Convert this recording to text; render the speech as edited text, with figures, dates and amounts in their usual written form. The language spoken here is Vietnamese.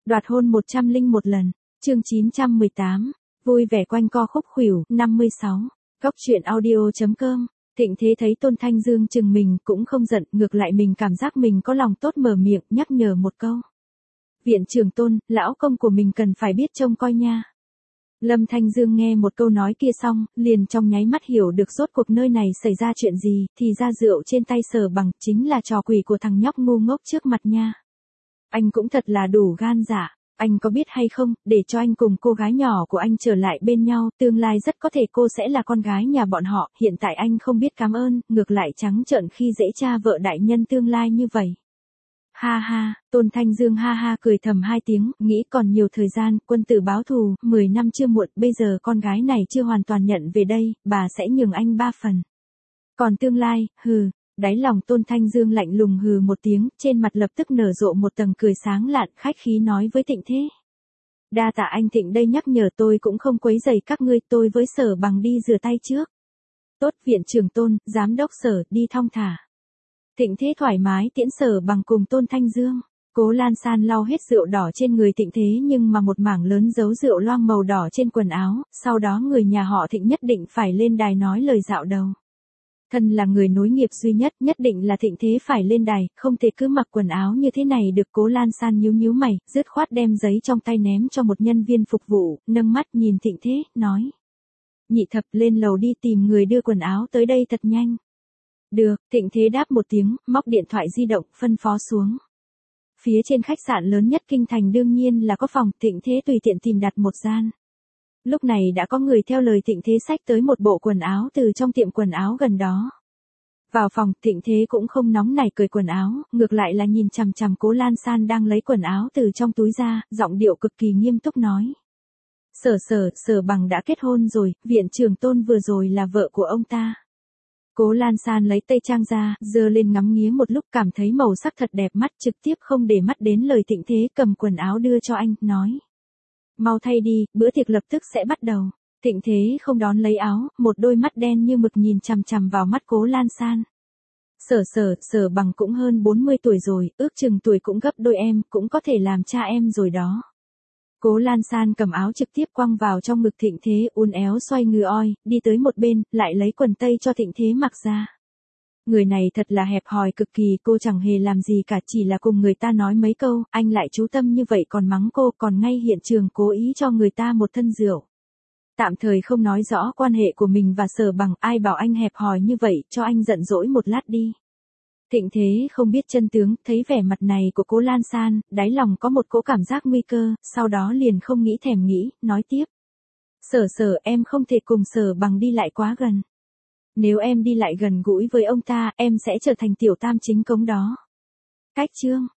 Đoạt hôn 101 lần. Chương 918. Vui vẻ quanh co khúc khuỷu. 56. Góc truyện audio.com. Thịnh Thế thấy Tôn Thanh Dương chừng mình cũng không giận, ngược lại mình cảm giác mình có lòng tốt mở miệng nhắc nhở một câu. Viện trưởng Tôn, lão công của mình cần phải biết trông coi nha. Lâm Thanh Dương nghe một câu nói kia xong, liền trong nháy mắt hiểu được rốt cuộc nơi này xảy ra chuyện gì, thì ra rượu trên tay Sở Bằng chính là trò quỷ của thằng nhóc ngu ngốc trước mặt nha. Anh cũng thật là đủ gan dạ, anh có biết hay không, để cho anh cùng cô gái nhỏ của anh trở lại bên nhau, tương lai rất có thể cô sẽ là con gái nhà bọn họ, hiện tại anh không biết cảm ơn, ngược lại trắng trợn khi dễ cha vợ đại nhân tương lai như vậy. Ha ha, Tôn Thanh Dương ha ha cười thầm hai tiếng, nghĩ còn nhiều thời gian, quân tử báo thù, 10 năm chưa muộn, bây giờ con gái này chưa hoàn toàn nhận về đây, bà sẽ nhường anh 3 phần. Còn tương lai, hừ, đáy lòng Tôn Thanh Dương lạnh lùng hừ một tiếng, trên mặt lập tức nở rộ một tầng cười sáng lạn, khách khí nói với Thịnh Thế. Đa tạ anh Thịnh đây nhắc nhở tôi cũng không quấy rầy các ngươi, tôi với Sở Bằng đi rửa tay trước. Tốt viện trưởng Tôn, giám đốc Sở, đi thong thả. Thịnh Thế thoải mái tiễn Sở Bằng cùng Tôn Thanh Dương. Cố Lan San lau hết rượu đỏ trên người Thịnh Thế nhưng mà một mảng lớn dấu rượu loang màu đỏ trên quần áo, sau đó người nhà họ Thịnh nhất định phải lên đài nói lời dạo đầu. Thân là người nối nghiệp duy nhất, nhất định là Thịnh Thế phải lên đài, không thể cứ mặc quần áo như thế này được. Cố Lan San nhíu nhíu mày, dứt khoát đem giấy trong tay ném cho một nhân viên phục vụ, nâng mắt nhìn Thịnh Thế, nói. Nhị thập lên lầu đi tìm người đưa quần áo tới đây thật nhanh. Được, Thịnh Thế đáp một tiếng, móc điện thoại di động, phân phó xuống. Phía trên khách sạn lớn nhất kinh thành đương nhiên là có phòng, Thịnh Thế tùy tiện tìm đặt một gian. Lúc này đã có người theo lời Thịnh Thế xách tới một bộ quần áo từ trong tiệm quần áo gần đó. Vào phòng, Thịnh Thế cũng không nóng nảy cởi quần áo, ngược lại là nhìn chằm chằm Cố Lan San đang lấy quần áo từ trong túi ra, giọng điệu cực kỳ nghiêm túc nói. Sở Bằng đã kết hôn rồi, viện trưởng Tôn vừa rồi là vợ của ông ta. Cố Lan San lấy tây trang ra, giơ lên ngắm nghía một lúc cảm thấy màu sắc thật đẹp mắt, trực tiếp không để mắt đến lời Thịnh Thế, cầm quần áo đưa cho anh, nói. Mau thay đi, bữa tiệc lập tức sẽ bắt đầu. Thịnh Thế không đón lấy áo, một đôi mắt đen như mực nhìn chằm chằm vào mắt Cố Lan San. Sở Bằng cũng hơn 40 tuổi rồi, ước chừng tuổi cũng gấp đôi em, cũng có thể làm cha em rồi đó. Cố Lan San cầm áo trực tiếp quăng vào trong ngực Thịnh Thế, uốn éo xoay người oi, đi tới một bên, lại lấy quần tây cho Thịnh Thế mặc ra. Người này thật là hẹp hòi cực kỳ, cô chẳng hề làm gì cả, chỉ là cùng người ta nói mấy câu, anh lại chú tâm như vậy còn mắng cô, còn ngay hiện trường cố ý cho người ta một thân rượu. Tạm thời không nói rõ quan hệ của mình và Sở Bằng, ai bảo anh hẹp hòi như vậy, cho anh giận dỗi một lát đi. Thịnh Thế không biết chân tướng, thấy vẻ mặt này của Cố Lan San, đáy lòng có một cỗ cảm giác nguy cơ, sau đó liền không nghĩ thèm nghĩ, nói tiếp. Sở em không thể cùng Sở Bằng đi lại quá gần. Nếu em đi lại gần gũi với ông ta, em sẽ trở thành tiểu tam chính cống đó. Cách chương.